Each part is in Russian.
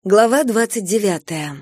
Глава 29.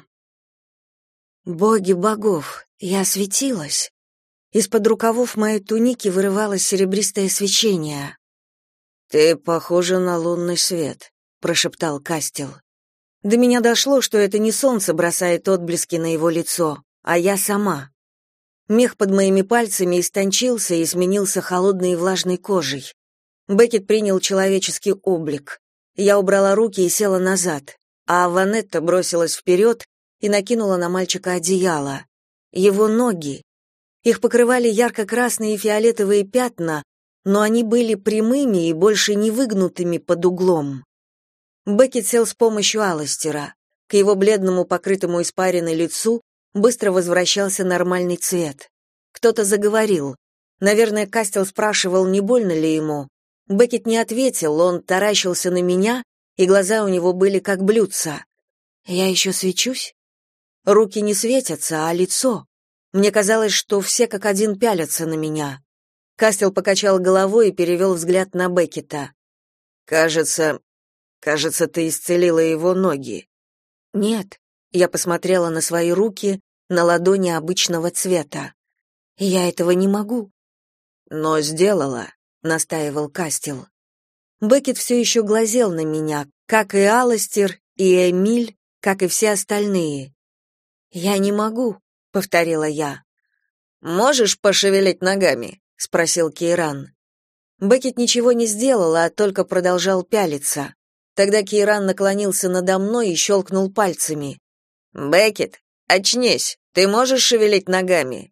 Боги богов, я светилась. Из-под рукавов моей туники вырывалось серебристое свечение. «Ты похожа на лунный свет», — прошептал Кастел. До меня дошло, что это не солнце бросает отблески на его лицо, а я сама. Мех под моими пальцами истончился и сменился холодной и влажной кожей. Беккет принял человеческий облик. Я убрала руки и села назад. А Ванетта бросилась вперед и накинула на мальчика одеяло. Его ноги. Их покрывали ярко-красные и фиолетовые пятна, но они были прямыми и больше не выгнутыми под углом. Беккет сел с помощью Аластера. К его бледному, покрытому испариной лицу быстро возвращался нормальный цвет. Кто-то заговорил. Наверное, Кастел спрашивал, не больно ли ему. Беккет не ответил, он таращился на меня, и глаза у него были как блюдца. Я еще свечусь? Руки не светятся, а лицо. Мне казалось, что все как один пялятся на меня. Кастел покачал головой и перевел взгляд на Беккета. Кажется, ты исцелила его ноги. Нет, я посмотрела на свои руки, на ладони обычного цвета. Я этого не могу. Но сделала, настаивал Кастел. Беккет все еще глазел на меня, как и Аластер, и Эмиль, как и все остальные. «Я не могу», — повторила я. «Можешь пошевелить ногами?» — спросил Кейран. Беккет ничего не сделал, а только продолжал пялиться. Тогда Кейран наклонился надо мной и щелкнул пальцами. «Беккет, очнись, ты можешь шевелить ногами?»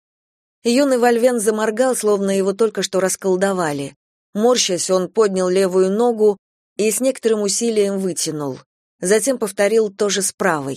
Юный Вольвен заморгал, словно его только что расколдовали. Морщась, он поднял левую ногу и с некоторым усилием вытянул. Затем повторил то же с правой.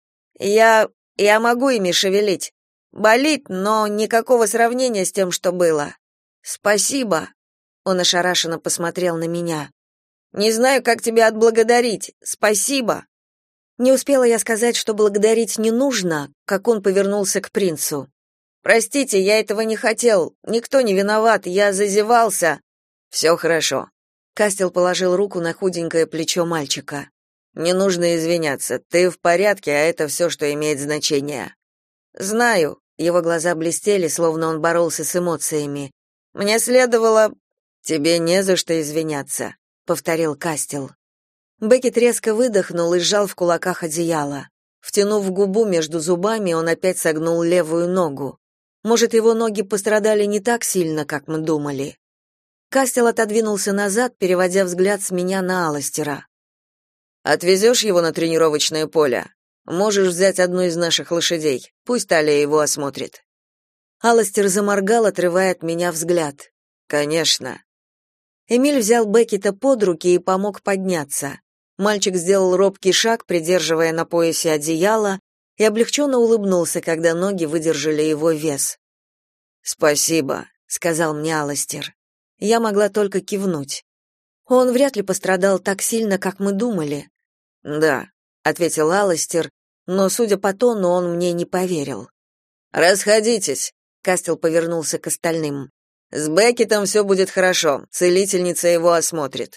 «Я могу ими шевелить. Болит, но никакого сравнения с тем, что было. Спасибо». Он ошарашенно посмотрел на меня. «Не знаю, как тебя отблагодарить. Спасибо». Не успела я сказать, что благодарить не нужно, как он повернулся к принцу. «Простите, я этого не хотел. Никто не виноват, я зазевался». «Все хорошо». Кастел положил руку на худенькое плечо мальчика. «Не нужно извиняться. Ты в порядке, а это все, что имеет значение». «Знаю». Его глаза блестели, словно он боролся с эмоциями. «Мне следовало...» «Тебе не за что извиняться», — повторил Кастел. Беккет резко выдохнул и сжал в кулаках одеяло. Втянув губу между зубами, он опять согнул левую ногу. Может, его ноги пострадали не так сильно, как мы думали. Кастел отодвинулся назад, переводя взгляд с меня на Аластера. «Отвезешь его на тренировочное поле? Можешь взять одну из наших лошадей. Пусть Талия его осмотрит». Аластер заморгал, отрывая от меня взгляд. «Конечно». Эмиль взял Беккета под руки и помог подняться. Мальчик сделал робкий шаг, придерживая на поясе одеяло, и облегченно улыбнулся, когда ноги выдержали его вес. «Спасибо», — сказал мне Аластер. Я могла только кивнуть. Он вряд ли пострадал так сильно, как мы думали. «Да», — ответил Аластер, но, судя по тону, он мне не поверил. «Расходитесь», — Кастел повернулся к остальным. «С Беккетом все будет хорошо, целительница его осмотрит».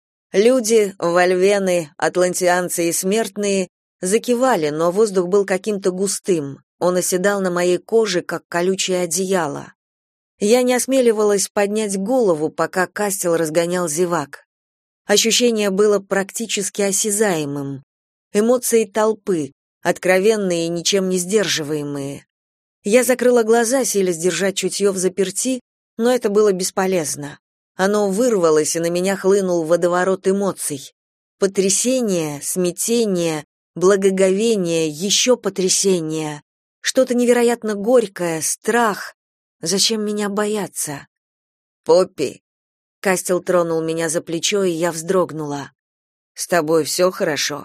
Люди, вольвены, атлантианцы и смертные закивали, но воздух был каким-то густым. Он оседал на моей коже, как колючее одеяло. Я не осмеливалась поднять голову, пока Кастел разгонял зевак. Ощущение было практически осязаемым. Эмоции толпы, откровенные и ничем не сдерживаемые. Я закрыла глаза, силясь держать чутье взаперти, но это было бесполезно. Оно вырвалось, и на меня хлынул водоворот эмоций. Потрясение, смятение, благоговение, еще потрясение. Что-то невероятно горькое, страх. Зачем меня бояться? «Поппи!» Кастел тронул меня за плечо, и я вздрогнула. «С тобой все хорошо?»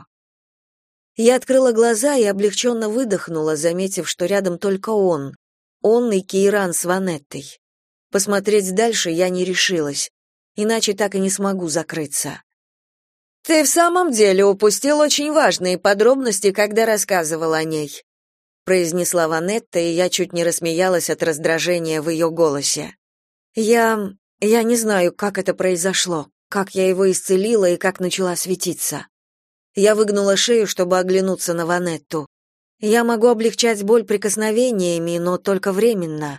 Я открыла глаза и облегченно выдохнула, заметив, что рядом только он и Кейран с Ванеттой. Посмотреть дальше я не решилась, иначе так и не смогу закрыться. «Ты в самом деле упустил очень важные подробности, когда рассказывал о ней», произнесла Ванетта, и я чуть не рассмеялась от раздражения в ее голосе. Я не знаю, как это произошло, как я его исцелила и как начала светиться. Я выгнула шею, чтобы оглянуться на Ванетту. Я могу облегчать боль прикосновениями, но только временно.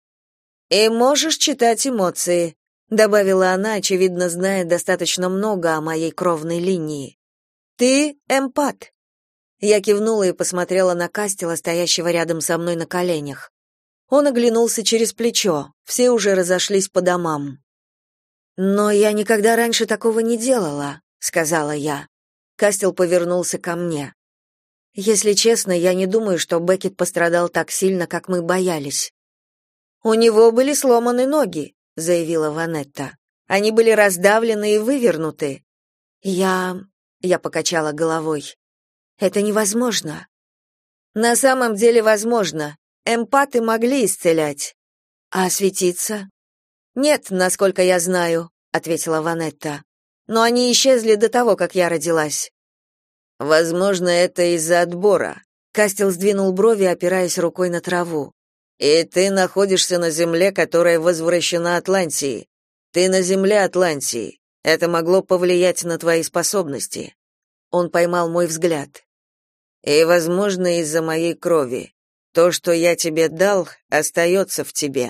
«И можешь читать эмоции», — добавила она, очевидно, зная достаточно много о моей кровной линии. «Ты эмпат». Я кивнула и посмотрела на Кастела, стоящего рядом со мной на коленях. Он оглянулся через плечо, все уже разошлись по домам. «Но я никогда раньше такого не делала», — сказала я. Кастел повернулся ко мне. «Если честно, я не думаю, что Беккет пострадал так сильно, как мы боялись». «У него были сломаны ноги», — заявила Ванетта. «Они были раздавлены и вывернуты». Я покачала головой. «Это невозможно». «На самом деле возможно. Эмпаты могли исцелять». «А светиться?» «Нет, насколько я знаю», — ответила Ванетта. «Но они исчезли до того, как я родилась». «Возможно, это из-за отбора». Кастел сдвинул брови, опираясь рукой на траву. «И ты находишься на земле, которая возвращена Атлантии. Ты на земле Атлантии. Это могло повлиять на твои способности». Он поймал мой взгляд. «И, возможно, из-за моей крови. То, что я тебе дал, остается в тебе».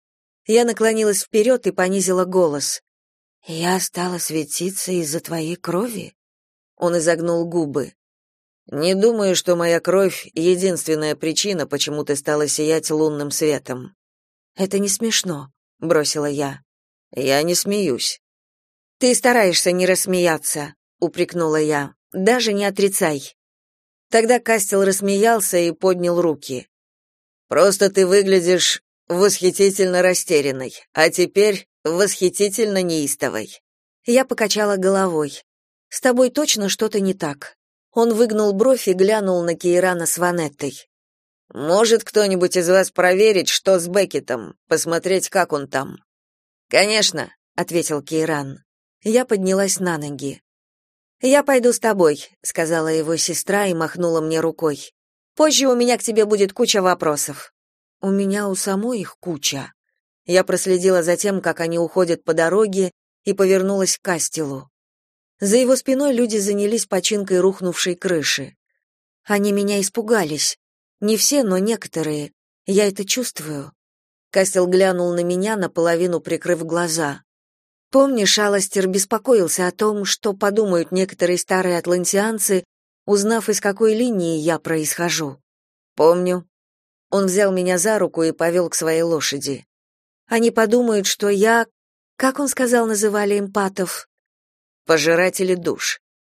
Я наклонилась вперед и понизила голос. «Я стала светиться из-за твоей крови?» Он изогнул губы. «Не думаю, что моя кровь — единственная причина, почему ты стала сиять лунным светом». «Это не смешно», — бросила я. «Я не смеюсь». «Ты стараешься не рассмеяться», — упрекнула я. «Даже не отрицай». Тогда Кастел рассмеялся и поднял руки. «Просто ты выглядишь восхитительно растерянной, а теперь восхитительно неистовой». Я покачала головой. «С тобой точно что-то не так». Он выгнул бровь и глянул на Кейрана с Ванеттой. «Может кто-нибудь из вас проверить, что с Беккетом, посмотреть, как он там?» «Конечно», — ответил Кейран. Я поднялась на ноги. «Я пойду с тобой», — сказала его сестра и махнула мне рукой. «Позже у меня к тебе будет куча вопросов». «У меня у самой их куча». Я проследила за тем, как они уходят по дороге, и повернулась к Кастелу. За его спиной люди занялись починкой рухнувшей крыши. Они меня испугались. Не все, но некоторые. Я это чувствую. Кастел глянул на меня, наполовину прикрыв глаза. Помнишь, Аластер беспокоился о том, что подумают некоторые старые атлантианцы, узнав, из какой линии я происхожу? Помню. Он взял меня за руку и повел к своей лошади. Они подумают, что я... Как он сказал, называли эмпатов? Пожиратели душ.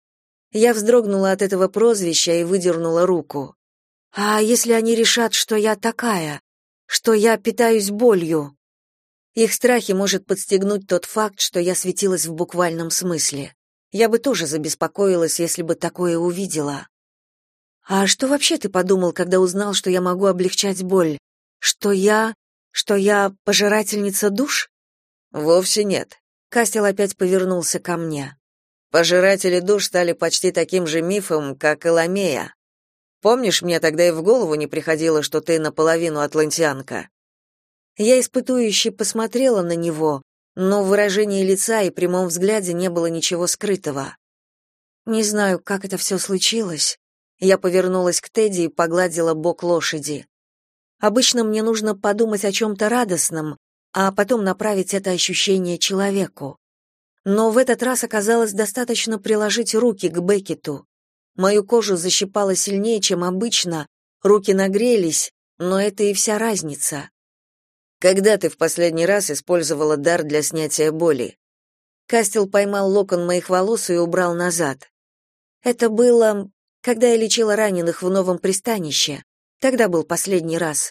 Я вздрогнула от этого прозвища и выдернула руку. А если они решат, что я такая, что я питаюсь болью? Их страхи может подстегнуть тот факт, что я светилась в буквальном смысле. Я бы тоже забеспокоилась, если бы такое увидела. А что вообще ты подумал, когда узнал, что я могу облегчать боль? Что я пожирательница душ? Вовсе нет. Кастел опять повернулся ко мне. Пожиратели душ стали почти таким же мифом, как и Ламея. Помнишь, мне тогда и в голову не приходило, что ты наполовину атлантианка? Я испытующе посмотрела на него, но в выражении лица и прямом взгляде не было ничего скрытого. Не знаю, как это все случилось. Я повернулась к Тедди и погладила бок лошади. Обычно мне нужно подумать о чем-то радостном, а потом направить это ощущение человеку. Но в этот раз оказалось достаточно приложить руки к Беккету. Мою кожу защипало сильнее, чем обычно, руки нагрелись, но это и вся разница. Когда ты в последний раз использовала дар для снятия боли? Кастел поймал локон моих волос и убрал назад. Это было, когда я лечила раненых в новом пристанище. Тогда был последний раз.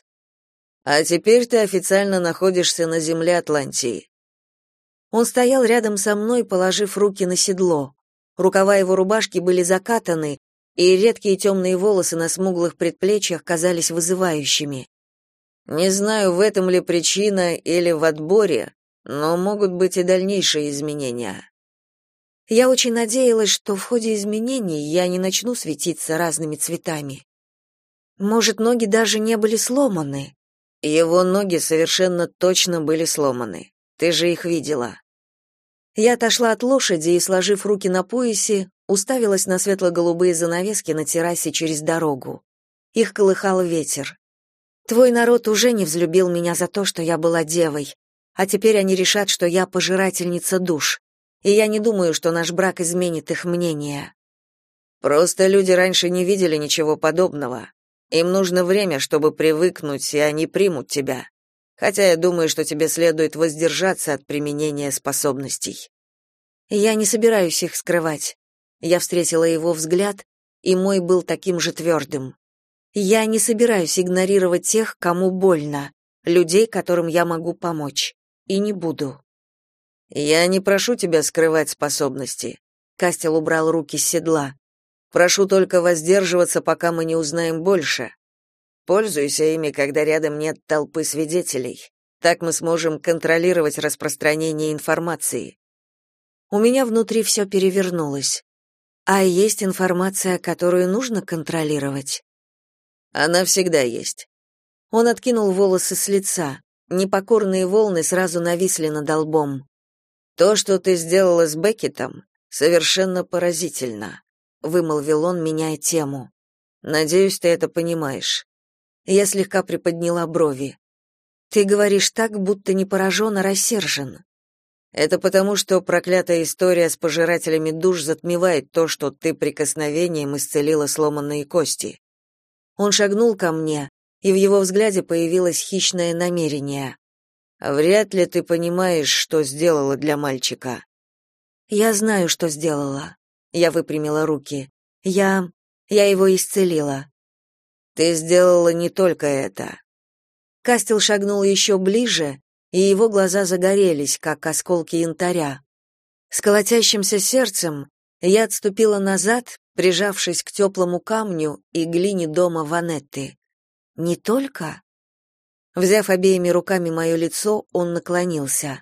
А теперь ты официально находишься на земле Атлантии. Он стоял рядом со мной, положив руки на седло. Рукава его рубашки были закатаны, и редкие темные волосы на смуглых предплечьях казались вызывающими. Не знаю, в этом ли причина или в отборе, но могут быть и дальнейшие изменения. Я очень надеялась, что в ходе изменений я не начну светиться разными цветами. Может, ноги даже не были сломаны. Его ноги совершенно точно были сломаны. Ты же их видела. Я отошла от лошади и, сложив руки на поясе, уставилась на светло-голубые занавески на террасе через дорогу. Их колыхал ветер. Твой народ уже не взлюбил меня за то, что я была девой, а теперь они решат, что я пожирательница душ. И я не думаю, что наш брак изменит их мнение. Просто люди раньше не видели ничего подобного. Им нужно время, чтобы привыкнуть, и они примут тебя. Хотя я думаю, что тебе следует воздержаться от применения способностей. Я не собираюсь их скрывать. Я встретила его взгляд, и мой был таким же твердым. Я не собираюсь игнорировать тех, кому больно, людей, которым я могу помочь, и не буду. Я не прошу тебя скрывать способности. Кастел убрал руки с седла. Прошу только воздерживаться, пока мы не узнаем больше. Пользуйся ими, когда рядом нет толпы свидетелей. Так мы сможем контролировать распространение информации. У меня внутри все перевернулось. А есть информация, которую нужно контролировать? Она всегда есть. Он откинул волосы с лица. Непокорные волны сразу нависли над лбом. То, что ты сделала с Беккетом, совершенно поразительно, вымолвил он, меняя тему. Надеюсь, ты это понимаешь. Я слегка приподняла брови. Ты говоришь так, будто не поражен, а рассержен. Это потому, что проклятая история с пожирателями душ затмевает то, что ты прикосновением исцелила сломанные кости. Он шагнул ко мне, и в его взгляде появилось хищное намерение. Вряд ли ты понимаешь, что сделала для мальчика. Я знаю, что сделала. Я выпрямила руки. Я его исцелила. Ты сделала не только это. Кастел шагнул еще ближе, и его глаза загорелись, как осколки янтаря. С колотящимся сердцем я отступила назад, прижавшись к теплому камню и глине дома Ванетты. Не только? Взяв обеими руками мое лицо, он наклонился.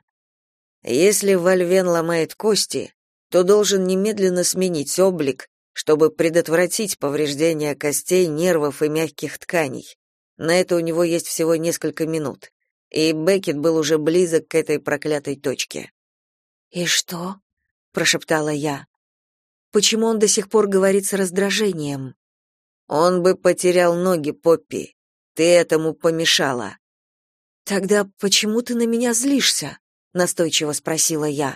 Если Вальвен ломает кости, то должен немедленно сменить облик, чтобы предотвратить повреждения костей, нервов и мягких тканей. На это у него есть всего несколько минут. И Беккет был уже близок к этой проклятой точке. «И что?» — прошептала я. «Почему он до сих пор говорит с раздражением?» «Он бы потерял ноги, Поппи. Ты этому помешала». «Тогда почему ты на меня злишься?» — настойчиво спросила я.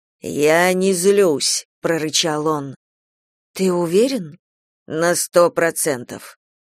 «Я не злюсь», — прорычал он. «Ты уверен?» «На 100%.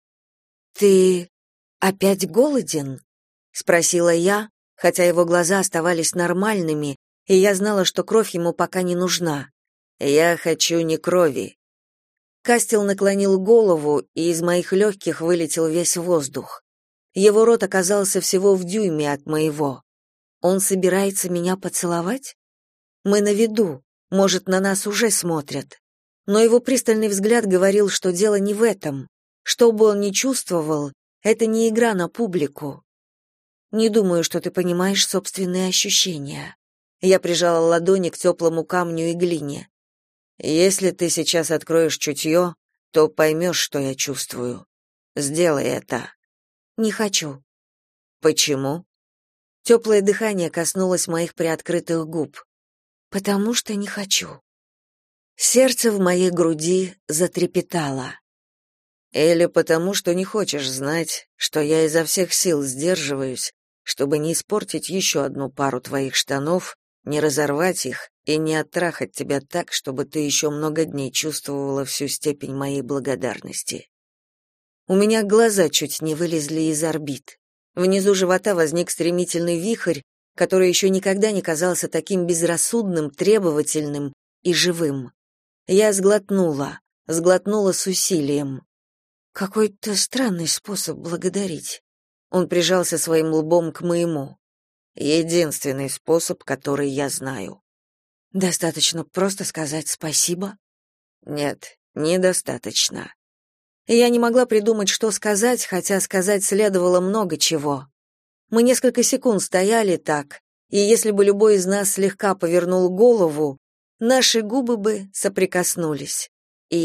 «Ты опять голоден?» — спросила я, хотя его глаза оставались нормальными, и я знала, что кровь ему пока не нужна. «Я хочу не крови». Кастел наклонил голову, и из моих легких вылетел весь воздух. Его рот оказался всего в дюйме от моего. Он собирается меня поцеловать? Мы на виду, может, на нас уже смотрят. Но его пристальный взгляд говорил, что дело не в этом. Что бы он ни чувствовал, это не игра на публику. Не думаю, что ты понимаешь собственные ощущения. Я прижала ладони к теплому камню и глине. Если ты сейчас откроешь чутье, то поймешь, что я чувствую. Сделай это. Не хочу. Почему? Теплое дыхание коснулось моих приоткрытых губ. Потому что не хочу. Сердце в моей груди затрепетало. Или потому, что не хочешь знать, что я изо всех сил сдерживаюсь, чтобы не испортить еще одну пару твоих штанов, не разорвать их и не оттрахать тебя так, чтобы ты еще много дней чувствовала всю степень моей благодарности. У меня глаза чуть не вылезли из орбит. Внизу живота возник стремительный вихрь, который еще никогда не казался таким безрассудным, требовательным и живым. Я сглотнула с усилием. Какой-то странный способ благодарить. Он прижался своим лбом к моему. Единственный способ, который я знаю. Достаточно просто сказать спасибо? Нет, недостаточно. Я не могла придумать, что сказать, хотя сказать следовало много чего. Мы несколько секунд стояли так, и если бы любой из нас слегка повернул голову, наши губы бы соприкоснулись. И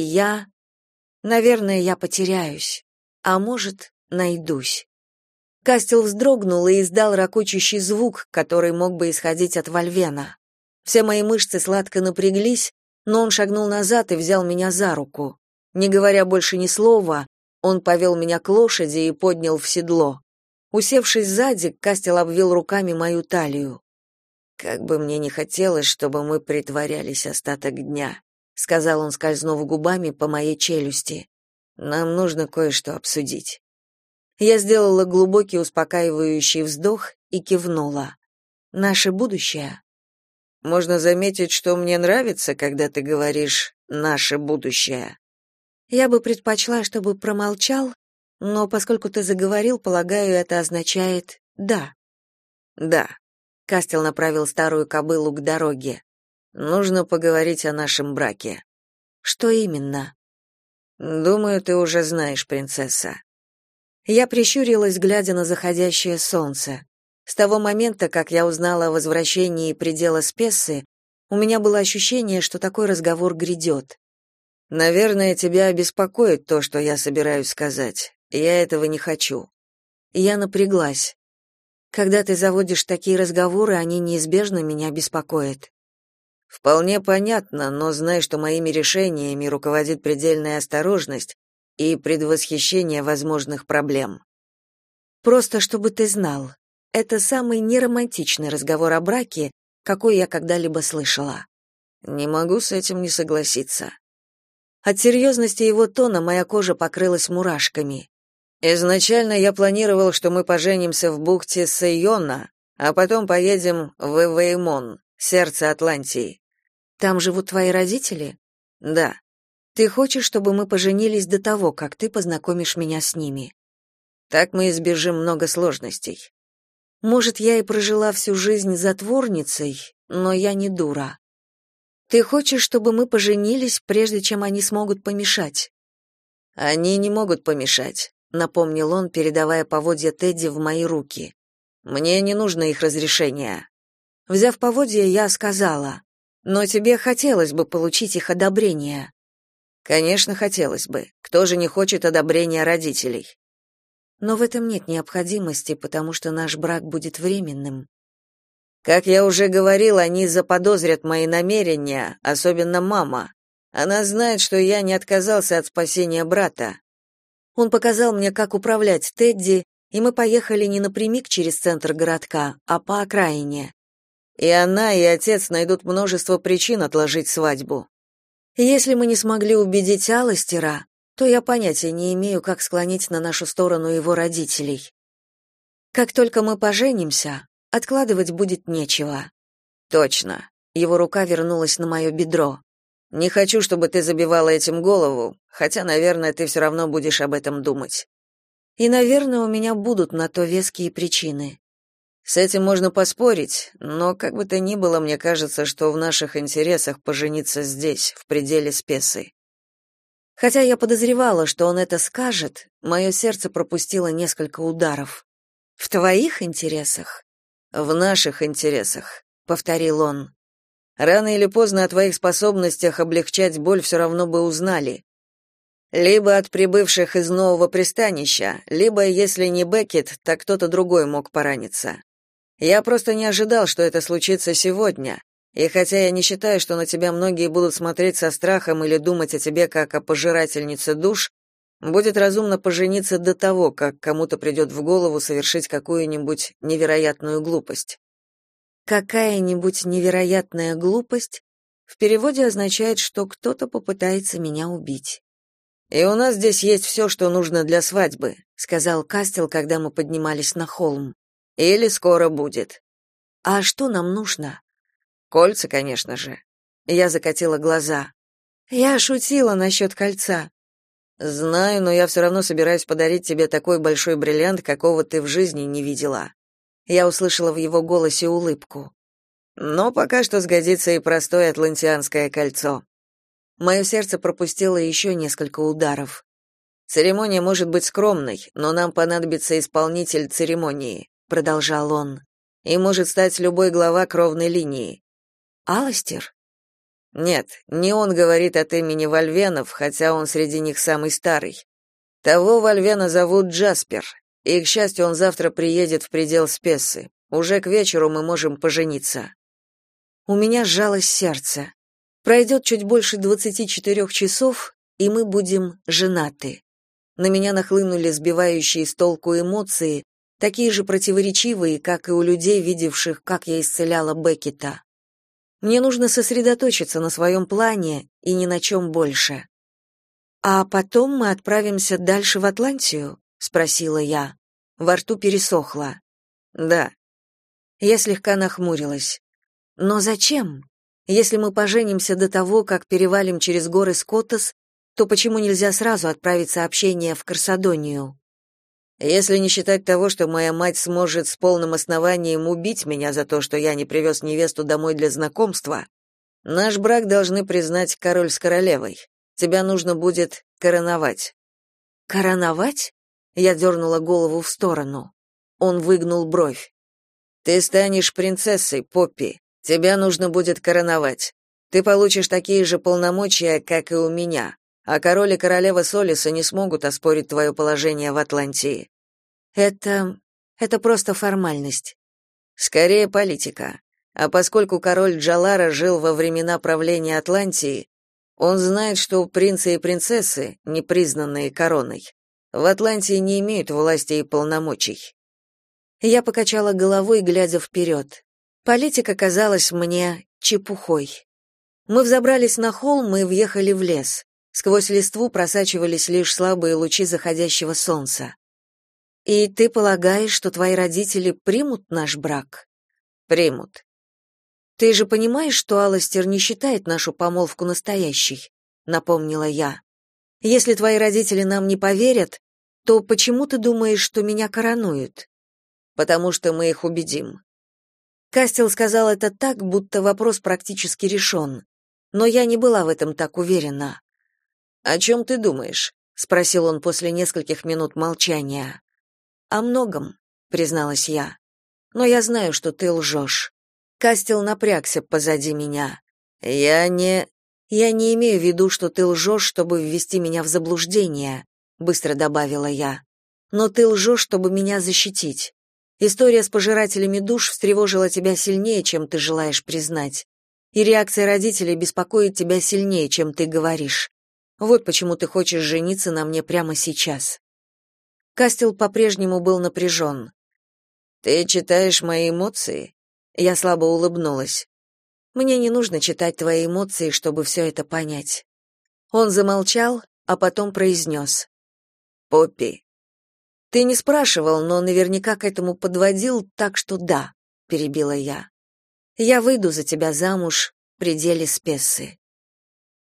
наверное, я потеряюсь, а может, найдусь. Кастел вздрогнул и издал ракочущий звук, который мог бы исходить от Вальвена. Все мои мышцы сладко напряглись, но он шагнул назад и взял меня за руку. Не говоря больше ни слова, он повел меня к лошади и поднял в седло. Усевшись сзади, Кастел обвил руками мою талию. «Как бы мне не хотелось, чтобы мы притворялись остаток дня», — сказал он, скользнув губами по моей челюсти. «Нам нужно кое-что обсудить». Я сделала глубокий успокаивающий вздох и кивнула. «Наше будущее». «Можно заметить, что мне нравится, когда ты говоришь «наше будущее». Я бы предпочла, чтобы промолчал, но поскольку ты заговорил, полагаю, это означает «да». «Да». Кастел направил старую кобылу к дороге. «Нужно поговорить о нашем браке». «Что именно?» «Думаю, ты уже знаешь, принцесса». Я прищурилась, глядя на заходящее солнце. С того момента, как я узнала о возвращении предела Спессы, у меня было ощущение, что такой разговор грядет. «Наверное, тебя обеспокоит то, что я собираюсь сказать. Я этого не хочу». Я напряглась. Когда ты заводишь такие разговоры, они неизбежно меня беспокоят. Вполне понятно, но знай, что моими решениями руководит предельная осторожность и предвосхищение возможных проблем. Просто чтобы ты знал, это самый неромантичный разговор о браке, какой я когда-либо слышала. Не могу с этим не согласиться. От серьезности его тона моя кожа покрылась мурашками. Изначально я планировал, что мы поженимся в бухте Сайона, а потом поедем в Эвеймон, сердце Атлантии. Там живут твои родители? Да. Ты хочешь, чтобы мы поженились до того, как ты познакомишь меня с ними? Так мы избежим много сложностей. Может, я и прожила всю жизнь затворницей, но я не дура. Ты хочешь, чтобы мы поженились, прежде чем они смогут помешать? Они не могут помешать, напомнил он, передавая поводья Тедди в мои руки. Мне не нужно их разрешения. Взяв поводья, я сказала: "Но тебе хотелось бы получить их одобрение". Конечно, хотелось бы. Кто же не хочет одобрения родителей? Но в этом нет необходимости, потому что наш брак будет временным. Как я уже говорил, они заподозрят мои намерения, особенно мама. Она знает, что я не отказался от спасения брата. Он показал мне, как управлять Тедди, и мы поехали не напрямик через центр городка, а по окраине. И она, и отец найдут множество причин отложить свадьбу. Если мы не смогли убедить Аластера, то я понятия не имею, как склонить на нашу сторону его родителей. Как только мы поженимся, откладывать будет нечего. Точно. Его рука вернулась на мое бедро. Не хочу, чтобы ты забивала этим голову, хотя, наверное, ты все равно будешь об этом думать. И, наверное, у меня будут на то веские причины. С этим можно поспорить, но как бы то ни было, мне кажется, что в наших интересах пожениться здесь, в пределе Спесы. Хотя я подозревала, что он это скажет, мое сердце пропустило несколько ударов. В твоих интересах? В наших интересах, повторил он. Рано или поздно о твоих способностях облегчать боль все равно бы узнали. Либо от прибывших из нового пристанища, либо, если не Беккет, так кто-то другой мог пораниться. Я просто не ожидал, что это случится сегодня, и хотя я не считаю, что на тебя многие будут смотреть со страхом или думать о тебе как о пожирательнице душ, будет разумно пожениться до того, как кому-то придет в голову совершить какую-нибудь невероятную глупость. Какая-нибудь невероятная глупость в переводе означает, что кто-то попытается меня убить. И у нас здесь есть все, что нужно для свадьбы, сказал Кастел, когда мы поднимались на холм. Или скоро будет. А что нам нужно? Кольца, конечно же. Я закатила глаза. Я шутила насчет кольца. Знаю, но я все равно собираюсь подарить тебе такой большой бриллиант, какого ты в жизни не видела. Я услышала в его голосе улыбку. Но пока что сгодится и простое атлантианское кольцо. Мое сердце пропустило еще несколько ударов. Церемония может быть скромной, но нам понадобится исполнитель церемонии, продолжал он. И может стать любой глава кровной линии. Аластер? Нет, не он говорит от имени Вольвенов, хотя он среди них самый старый. Того Вольвена зовут Джаспер, и, к счастью, он завтра приедет в предел Спессы. Уже к вечеру мы можем пожениться. У меня сжалось сердце. Пройдет чуть больше 24 часов, и мы будем женаты. На меня нахлынули сбивающие с толку эмоции, такие же противоречивые, как и у людей, видевших, как я исцеляла Беккета. Мне нужно сосредоточиться на своем плане и ни на чем больше. «А потом мы отправимся дальше в Атлантию?» — спросила я. Во рту пересохло. «Да». Я слегка нахмурилась. «Но зачем? Если мы поженимся до того, как перевалим через горы Скоттас, то почему нельзя сразу отправить сообщение в Корсадонию?» «Если не считать того, что моя мать сможет с полным основанием убить меня за то, что я не привез невесту домой для знакомства, наш брак должны признать король с королевой. Тебя нужно будет короновать». «Короновать?» Я дернула голову в сторону. Он выгнул бровь. «Ты станешь принцессой, Поппи. Тебя нужно будет короновать. Ты получишь такие же полномочия, как и у меня, а король и королева Солиса не смогут оспорить твое положение в Атлантии». Это просто формальность. Скорее политика. А поскольку король Джалара жил во времена правления Атлантии, он знает, что принцы и принцессы, не признанные короной, в Атлантии не имеют власти и полномочий. Я покачала головой, глядя вперед. Политика казалась мне чепухой. Мы взобрались на холм и въехали в лес. Сквозь листву просачивались лишь слабые лучи заходящего солнца. «И ты полагаешь, что твои родители примут наш брак?» «Примут». «Ты же понимаешь, что Аластер не считает нашу помолвку настоящей?» — напомнила я. «Если твои родители нам не поверят, то почему ты думаешь, что меня коронуют?» «Потому что мы их убедим». Кастел сказал это так, будто вопрос практически решен. Но я не была в этом так уверена. «О чем ты думаешь?» — спросил он после нескольких минут молчания. «О многом», — призналась я. «Но я знаю, что ты лжешь». Кастел напрягся позади меня. «Я не имею в виду, что ты лжешь, чтобы ввести меня в заблуждение», — быстро добавила я. «Но ты лжешь, чтобы меня защитить. История с пожирателями душ встревожила тебя сильнее, чем ты желаешь признать. И реакция родителей беспокоит тебя сильнее, чем ты говоришь. Вот почему ты хочешь жениться на мне прямо сейчас». Кастел по-прежнему был напряжен. «Ты читаешь мои эмоции?» Я слабо улыбнулась. «Мне не нужно читать твои эмоции, чтобы все это понять». Он замолчал, а потом произнес. «Поппи». «Ты не спрашивал, но наверняка к этому подводил, так что да», — перебила я. «Я выйду за тебя замуж в пределе Спессы».